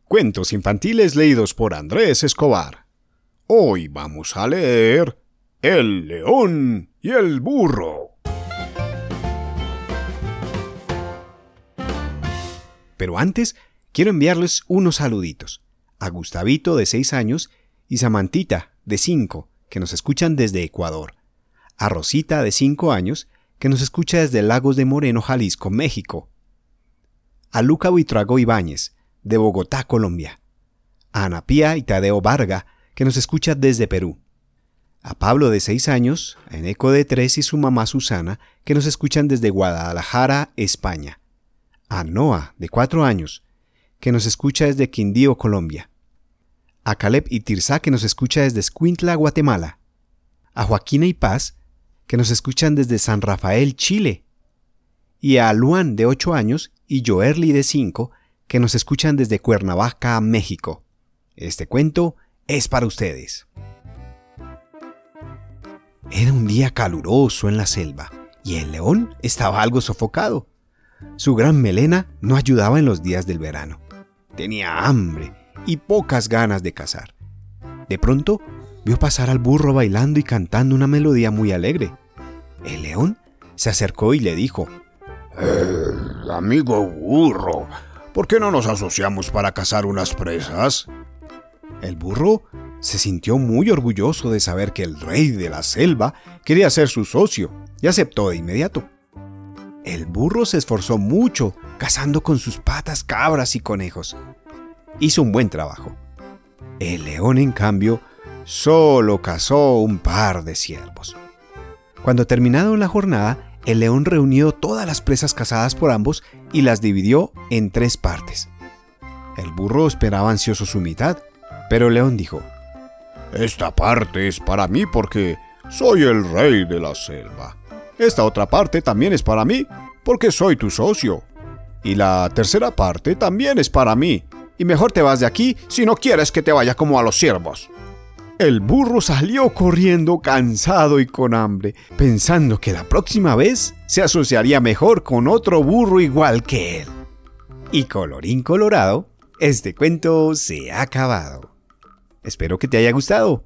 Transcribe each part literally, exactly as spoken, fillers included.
Cuentos infantiles leídos por Andrés Escobar. Hoy vamos a leer El león y el burro. Pero antes, quiero enviarles unos saluditos. A Gustavito, de seis años, y Samantita, de cinco, que nos escuchan desde Ecuador. A Rosita, de cinco años, que nos escucha desde Lagos de Moreno, Jalisco, México. A Luca Buitrago Ibáñez, de Bogotá, Colombia. A Ana Pía y Tadeo Varga, que nos escucha desde Perú. A Pablo, de seis años, a Eneco, de tres, y su mamá Susana, que nos escuchan desde Guadalajara, España. A Noah, de cuatro años, que nos escucha desde Quindío, Colombia. A Caleb y Tirsa, que nos escucha desde Escuintla, Guatemala. A Joaquina y Paz, que nos escuchan desde San Rafael, Chile. Y a Luan, de ocho años, y Joerly, de cinco, que nos escuchan desde Cuernavaca, México. Este cuento es para ustedes. Era un día caluroso en la selva, y el león estaba algo sofocado. Su gran melena no ayudaba en los días del verano. Tenía hambre y pocas ganas de cazar. De pronto, vio pasar al burro bailando y cantando una melodía muy alegre. El león se acercó y le dijo: Eh, amigo burro, ¿por qué no nos asociamos para cazar unas presas? El burro se sintió muy orgulloso de saber que el rey de la selva quería ser su socio y aceptó de inmediato. El burro se esforzó mucho cazando con sus patas cabras y conejos. Hizo un buen trabajo. El león, en cambio, solo cazó un par de ciervos. Cuando terminada la jornada, el león reunió todas las presas cazadas por ambos y las dividió en tres partes. El burro esperaba ansioso su mitad, pero el león dijo: Esta parte es para mí porque soy el rey de la selva. Esta otra parte también es para mí porque soy tu socio. Y la tercera parte también es para mí. Y mejor te vas de aquí si no quieres que te vaya como a los ciervos. El burro salió corriendo cansado y con hambre, pensando que la próxima vez se asociaría mejor con otro burro igual que él. Y colorín colorado, este cuento se ha acabado. Espero que te haya gustado.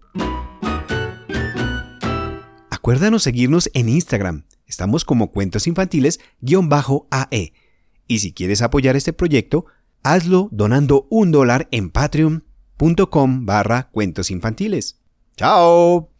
Acuérdanos seguirnos en Instagram. Estamos como Cuentos Infantiles-A E. Y si quieres apoyar este proyecto, hazlo donando un dólar en patreon punto com barra cuentos infantiles. ¡Chao!